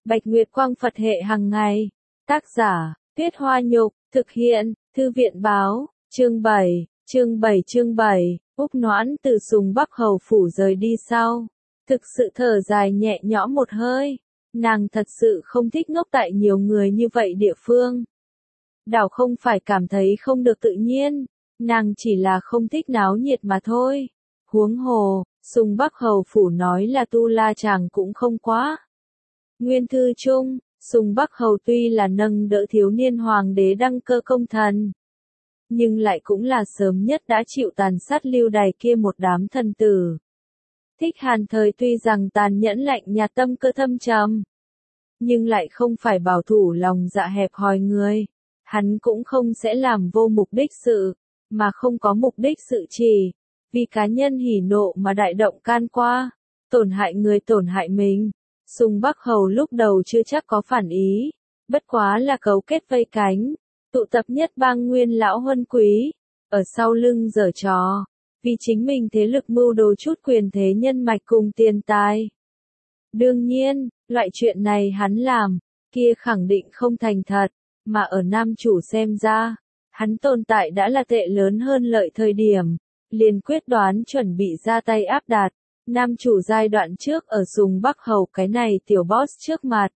Bạch Nguyệt Quang Phật hệ hàng ngày. Tác giả, Tuyết Hoa Nhục, thực hiện, Thư viện Báo, chương 7, Úc Noãn từ Sùng Bắc Hầu Phủ rời đi sau. Thực sự thở dài nhẹ nhõm một hơi, nàng thật sự không thích ngốc tại nhiều người như vậy địa phương. Đảo không phải cảm thấy không được tự nhiên, nàng chỉ là không thích náo nhiệt mà thôi. Huống hồ, Sùng Bắc Hầu Phủ nói là tu la chàng cũng không quá. Nguyên thư chung, Sùng Bắc Hầu tuy là nâng đỡ thiếu niên hoàng đế đăng cơ công thần, nhưng lại cũng là sớm nhất đã chịu tàn sát lưu đày kia một đám thần tử. Thích Hàn thời tuy rằng tàn nhẫn lạnh nhạt tâm cơ thâm trầm, nhưng lại không phải bảo thủ lòng dạ hẹp hòi người. Hắn cũng không sẽ làm vô mục đích sự, mà không có mục đích sự chỉ, vì cá nhân hỉ nộ mà đại động can qua, tổn hại người tổn hại mình. Sùng Bắc Hầu lúc đầu chưa chắc có phản ý, bất quá là cấu kết vây cánh, tụ tập nhất bang nguyên lão huân quý, ở sau lưng giở trò, vì chính mình thế lực mưu đồ chút quyền thế nhân mạch cùng tiền tài. Đương nhiên, loại chuyện này hắn làm, kia khẳng định không thành thật, mà ở nam chủ xem ra, hắn tồn tại đã là tệ lớn hơn lợi thời điểm, liền quyết đoán chuẩn bị ra tay áp đặt. Nam chủ giai đoạn trước ở Sùng Bắc Hầu cái này tiểu boss trước mặt.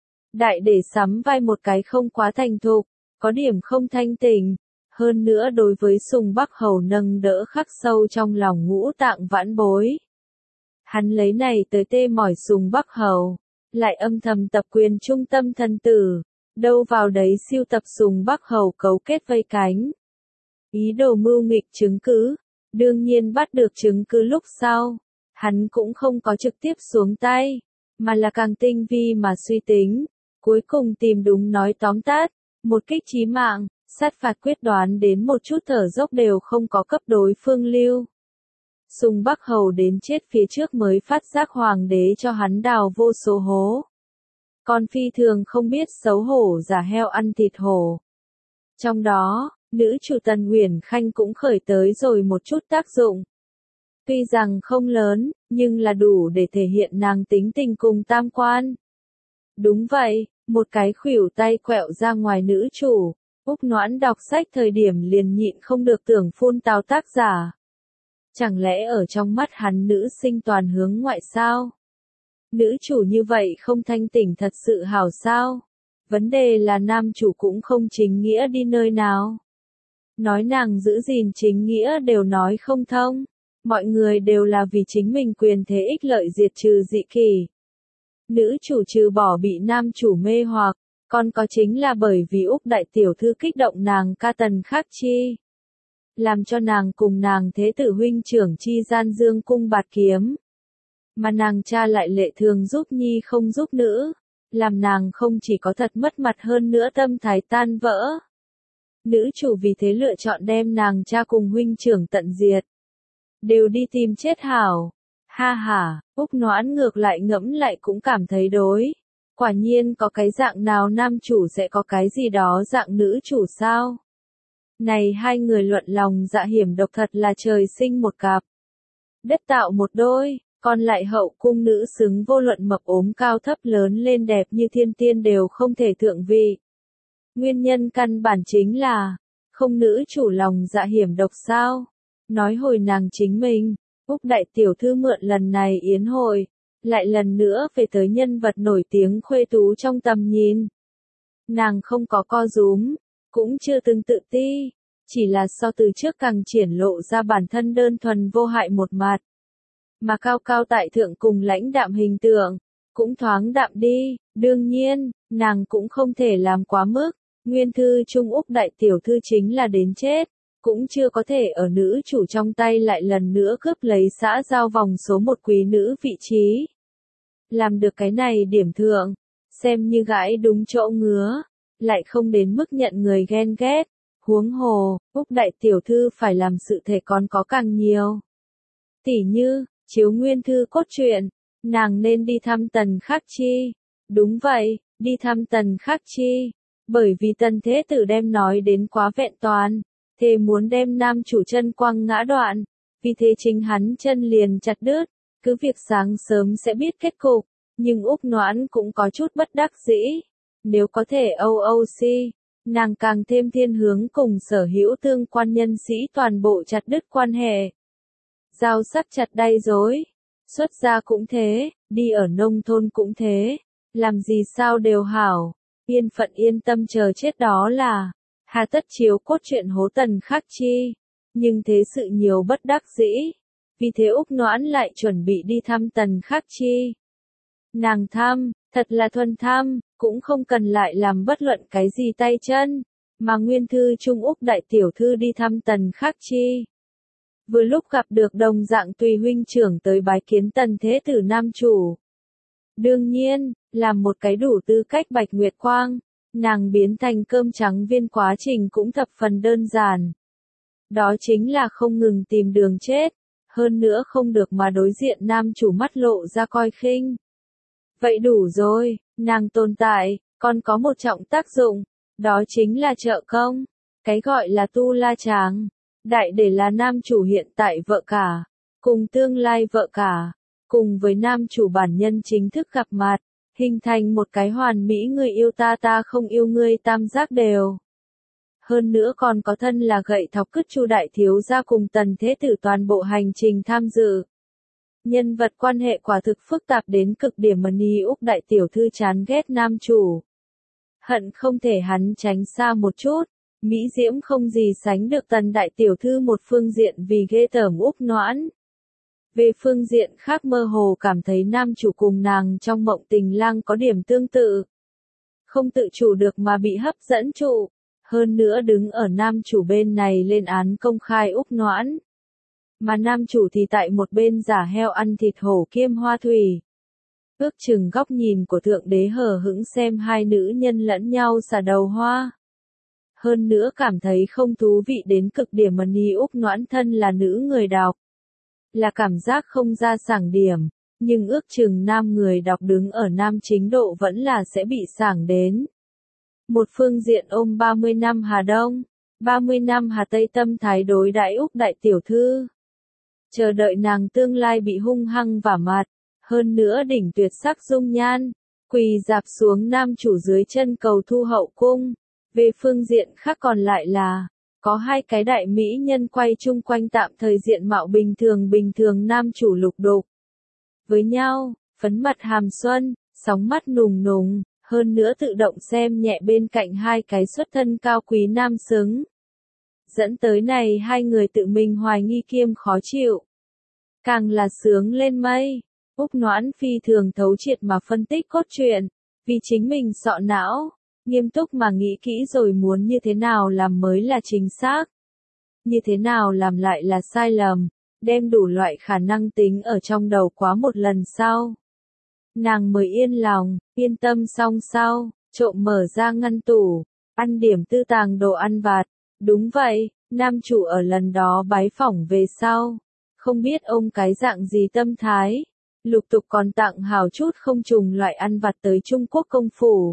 Đại để sắm vai một cái không quá thành thục, có điểm không thanh tình, hơn nữa đối với Sùng Bắc Hầu nâng đỡ khắc sâu trong lòng ngũ tạng vãn bối. Hắn lấy này tới tê mỏi Sùng Bắc Hầu, lại âm thầm tập quyền trung tâm thần tử, đâu vào đấy siêu tập Sùng Bắc Hầu cấu kết vây cánh. Ý đồ mưu nghịch chứng cứ, đương nhiên bắt được chứng cứ lúc sau. Hắn cũng không có trực tiếp xuống tay, mà là càng tinh vi mà suy tính, cuối cùng tìm đúng nói tóm tắt, một kích chí mạng, sát phạt quyết đoán đến một chút thở dốc đều không có cấp đối phương lưu. Sùng Bắc Hầu đến chết phía trước mới phát giác hoàng đế cho hắn đào vô số hố. Còn phi thường không biết xấu hổ giả heo ăn thịt hổ. Trong đó, nữ chủ Tần Uyển Khanh cũng khởi tới rồi một chút tác dụng. Tuy rằng không lớn, nhưng là đủ để thể hiện nàng tính tình cùng tam quan. Đúng vậy, một cái khuỷu tay quẹo ra ngoài nữ chủ, Úc Noãn đọc sách thời điểm liền nhịn không được tưởng phun tào tác giả. Chẳng lẽ ở trong mắt hắn nữ sinh toàn hướng ngoại sao? Nữ chủ như vậy không thanh tỉnh thật sự hảo sao? Vấn đề là nam chủ cũng không chính nghĩa đi nơi nào. Nói nàng giữ gìn chính nghĩa đều nói không thông. Mọi người đều là vì chính mình quyền thế ích lợi diệt trừ dị kỷ. Nữ chủ trừ bỏ bị nam chủ mê hoặc, còn có chính là bởi vì Úc đại tiểu thư kích động nàng ca Tần Khắc Chi. Làm cho nàng cùng nàng thế tử huynh trưởng chi gian dương cung bạt kiếm. Mà nàng cha lại lệ thường giúp nhi không giúp nữ. Làm nàng không chỉ có thật mất mặt hơn nữa tâm thái tan vỡ. Nữ chủ vì thế lựa chọn đem nàng cha cùng huynh trưởng tận diệt. Đều đi tìm chết hảo. Ha ha, Úc Noãn ngược lại ngẫm lại cũng cảm thấy đối. Quả nhiên có cái dạng nào nam chủ sẽ có cái gì đó dạng nữ chủ sao? Này hai người luận lòng dạ hiểm độc thật là trời sinh một cặp. Đất tạo một đôi, còn lại hậu cung nữ xứng vô luận mập ốm cao thấp lớn lên đẹp như thiên tiên đều không thể thượng vị. Nguyên nhân căn bản chính là, không nữ chủ lòng dạ hiểm độc sao? Nói hồi nàng chính mình, Úc đại tiểu thư mượn lần này yến hội, lại lần nữa về tới nhân vật nổi tiếng khuê tú trong tầm nhìn. Nàng không có co rúm, cũng chưa từng tự ti, chỉ là so từ trước càng triển lộ ra bản thân đơn thuần vô hại một mặt. Mà cao cao tại thượng cùng lãnh đạm hình tượng, cũng thoáng đạm đi, đương nhiên, nàng cũng không thể làm quá mức, nguyên thư Trung Úc đại tiểu thư chính là đến chết. Cũng chưa có thể ở nữ chủ trong tay lại lần nữa cướp lấy xã giao vòng số một quý nữ vị trí. Làm được cái này điểm thượng, xem như gãi đúng chỗ ngứa, lại không đến mức nhận người ghen ghét. Huống hồ, Úc đại tiểu thư phải làm sự thể còn có càng nhiều. Tỉ như, chiếu nguyên thư cốt truyện, nàng nên đi thăm Tần Khắc Chi. Đúng vậy, đi thăm Tần Khắc Chi. Bởi vì Tần Thế Tử đem nói đến quá vẹn toàn. Thề muốn đem nam chủ chân quăng ngã đoạn, vì thế chính hắn chân liền chặt đứt, cứ việc sáng sớm sẽ biết kết cục, Nhưng Úc Noãn cũng có chút bất đắc dĩ. Nếu có thể OOC, nàng càng thêm thiên hướng cùng sở hữu tương quan nhân sĩ toàn bộ chặt đứt quan hệ. Dao sắc chặt đay dối. Xuất gia cũng thế, đi ở nông thôn cũng thế. Làm gì sao đều hảo. Yên phận yên tâm chờ chết đó là. Hà tất chiếu cốt truyện hố Tần Khắc Chi. Nhưng thế sự nhiều bất đắc dĩ. Vì thế Úc Noãn lại chuẩn bị đi thăm Tần Khắc Chi. Nàng thăm, thật là thuần thăm, cũng không cần lại làm bất luận cái gì tay chân. Mà nguyên thư Trung Úc đại tiểu thư đi thăm Tần Khắc Chi. Vừa lúc gặp được đồng dạng tùy huynh trưởng tới bái kiến Tần Thế Tử Nam Chủ. Đương nhiên, làm một cái đủ tư cách Bạch Nguyệt Quang, nàng biến thành cơm trắng viên quá trình cũng thập phần đơn giản. Đó chính là không ngừng tìm đường chết, hơn nữa không được mà đối diện Nam Chủ mắt lộ ra coi khinh. Vậy đủ rồi, nàng tồn tại, còn có một trọng tác dụng, đó chính là trợ công. Cái gọi là tu la tràng, đại để là Nam Chủ hiện tại vợ cả, cùng tương lai vợ cả, cùng với Nam Chủ bản nhân chính thức gặp mặt, hình thành một cái hoàn mỹ người yêu ta không yêu ngươi tam giác đều. Hơn nữa còn có thân là gậy thọc cứt Chu đại thiếu gia cùng Tần Thế Tử toàn bộ hành trình tham dự. Nhân vật quan hệ quả thực phức tạp đến cực điểm mà Ni Úc đại tiểu thư chán ghét Nam Chủ. Hận không thể hắn tránh xa một chút, Mỹ Diễm không gì sánh được Tần đại tiểu thư một phương diện vì ghê tởm Úc Noãn. Về phương diện khác mơ hồ cảm thấy Nam Chủ cùng nàng trong mộng tình lang có điểm tương tự. Không tự chủ được mà bị hấp dẫn trụ, hơn nữa đứng ở Nam Chủ bên này lên án công khai Úc Noãn. Mà Nam Chủ thì tại một bên giả heo ăn thịt hổ kiêm hoa thủy. Ước chừng góc nhìn của Thượng Đế hờ hững xem hai nữ nhân lẫn nhau xả đầu hoa. Hơn nữa cảm thấy không thú vị đến cực điểm mà Ni Úc Noãn thân là nữ người đọc. Là cảm giác không ra sảng điểm, nhưng ước chừng nam người đọc đứng ở nam chính độ vẫn là sẽ bị sảng đến. Một phương diện ôm 30 năm Hà Đông, 30 năm Hà Tây tâm thái đối đãi Úc đại tiểu thư. Chờ đợi nàng tương lai bị hung hăng vả mặt, hơn nữa đỉnh tuyệt sắc dung nhan, quỳ dạp xuống Nam Chủ dưới chân cầu thu hậu cung. Về phương diện khác còn lại là, có hai cái đại mỹ nhân quay chung quanh tạm thời diện mạo bình thường Nam Chủ lục đục với nhau, phấn mặt hàm xuân, sóng mắt nùng nùng, hơn nữa tự động xem nhẹ bên cạnh hai cái xuất thân cao quý nam xứng. Dẫn tới này hai người tự mình hoài nghi kiêm khó chịu. Càng là sướng lên mây, Úc Noãn phi thường thấu triệt mà phân tích cốt truyện, vì chính mình sọ não, nghiêm túc mà nghĩ kỹ rồi muốn như thế nào làm mới là chính xác. Như thế nào làm lại là sai lầm, đem đủ loại khả năng tính ở trong đầu quá một lần sau. Nàng mới yên lòng, yên tâm xong sau, trộm mở ra ngăn tủ, ăn điểm tư tàng đồ ăn vặt. Đúng vậy, Nam Chủ ở lần đó bái phỏng về sau. Không biết ông cái dạng gì tâm thái. Lục tục còn tặng hào chút không trùng loại ăn vặt tới Trung Quốc công phủ.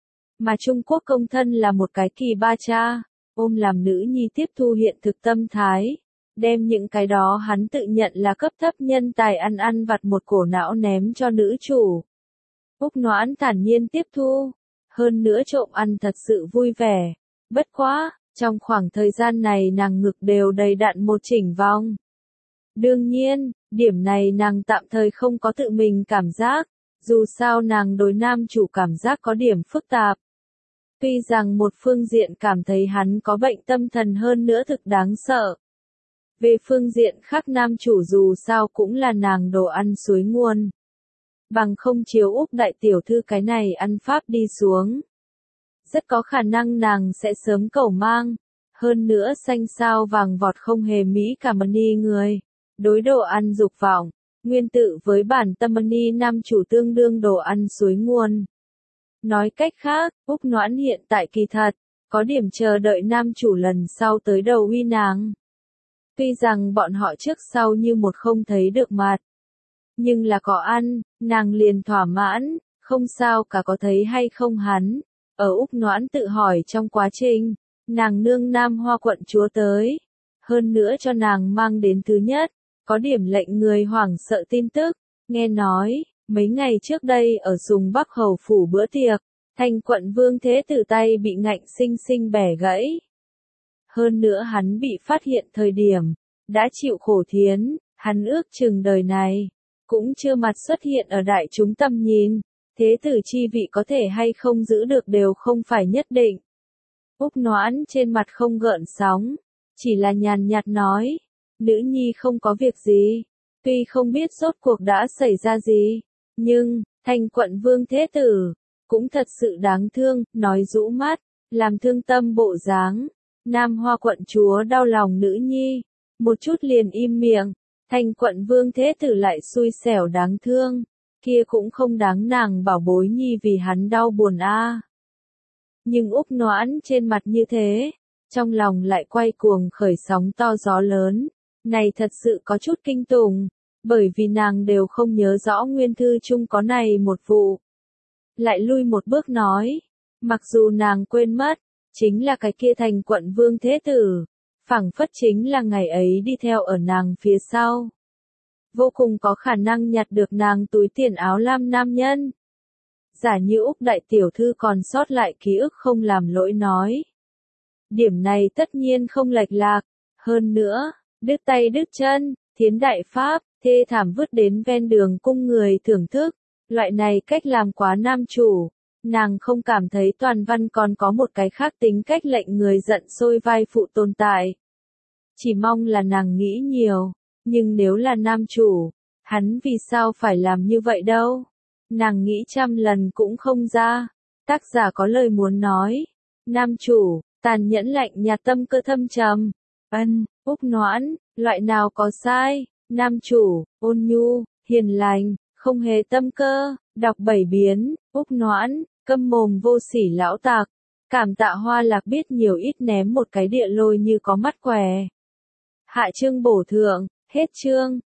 Mà Trung Quốc công thân là một cái kỳ ba cha. Ôm làm nữ nhi tiếp thu hiện thực tâm thái. Đem những cái đó hắn tự nhận là cấp thấp nhân tài ăn vặt một cổ não ném cho nữ chủ. Úc Noãn thản nhiên tiếp thu. Hơn nữa trộm ăn thật sự vui vẻ. Bất quá, trong khoảng thời gian này nàng ngực đều đầy đặn một chỉnh vòng. Đương nhiên, điểm này nàng tạm thời không có tự mình cảm giác, dù sao nàng đối Nam Chủ cảm giác có điểm phức tạp. Tuy rằng một phương diện cảm thấy hắn có bệnh tâm thần hơn nữa thực đáng sợ. Về phương diện khác Nam Chủ dù sao cũng là nàng đồ ăn suối nguồn. Bằng không chiếu Úc đại tiểu thư cái này ăn pháp đi xuống. Rất có khả năng nàng sẽ sớm cẩu mang, hơn nữa xanh sao vàng vọt không hề mỹ cả mani người. Đối đồ ăn dục vọng, nguyên tự với bản tâm mani Nam Chủ tương đương đồ ăn suối nguồn. Nói cách khác, Úc Noãn hiện tại kỳ thật, có điểm chờ đợi Nam Chủ lần sau tới đầu uy nàng. Tuy rằng bọn họ trước sau như một không thấy được mặt. Nhưng là có ăn, nàng liền thỏa mãn, không sao cả có thấy hay không hắn. Ở Úc Noãn tự hỏi trong quá trình, nàng nương Nam Hoa quận chúa tới. Hơn nữa cho nàng mang đến thứ nhất, có điểm lệnh người hoảng sợ tin tức. Nghe nói, Mấy ngày trước đây ở Sùng Bắc Hầu phủ bữa tiệc, Thành Quận Vương Thế Tử tay bị ngạnh sinh sinh bẻ gãy. Hơn nữa hắn bị phát hiện thời điểm, đã chịu khổ thiến, hắn ước chừng đời này, cũng chưa mặt xuất hiện ở đại chúng tầm nhìn, thế tử chi vị có thể hay không giữ được đều không phải nhất định. Úc Noãn trên mặt không gợn sóng, chỉ là nhàn nhạt nói, nữ nhi không có việc gì, tuy không biết rốt cuộc đã xảy ra gì, nhưng, Thành Quận Vương Thế Tử, cũng thật sự đáng thương, nói rũ mắt, làm thương tâm bộ dáng. Nam Hoa quận chúa đau lòng nữ nhi, một chút liền im miệng, Thành Quận Vương Thế Tử lại xui xẻo đáng thương, kia cũng không đáng nàng bảo bối nhi vì hắn đau buồn a. Nhưng Úc Noãn trên mặt như thế, trong lòng lại quay cuồng khởi sóng to gió lớn, này thật sự có chút kinh tủng, bởi vì nàng đều không nhớ rõ nguyên thư chung có này một vụ. Lại lui một bước nói, mặc dù nàng quên mất, chính là cái kia Thành Quận Vương Thế Tử, phảng phất chính là ngày ấy đi theo ở nàng phía sau. Vô cùng có khả năng nhặt được nàng túi tiền áo lam nam nhân. Giả như Úc đại tiểu thư còn sót lại ký ức không làm lỗi nói. Điểm này tất nhiên không lệch lạc, hơn nữa, đứt tay đứt chân, thiến đại pháp, thê thảm vứt đến ven đường cung người thưởng thức, loại này cách làm quá nam chủ. Nàng không cảm thấy toàn văn còn có một cái khác tính cách lệnh người giận sôi vai phụ tồn tại. Chỉ mong là nàng nghĩ nhiều, nhưng nếu là nam chủ, hắn vì sao phải làm như vậy đâu? Nàng nghĩ trăm lần cũng không ra. Tác giả có lời muốn nói. Nam chủ, tàn nhẫn lạnh nhạt tâm cơ thâm trầm. Úc Noãn, loại nào có sai? Nam chủ, ôn nhu, hiền lành, không hề tâm cơ, đọc 7 biến, Úc Noãn, câm mồm vô sỉ lão tạc. Cảm tạ Hoa Lạc biết nhiều ít ném một cái địa lôi như có mắt què. Hạ chương bổ thượng, hết chương.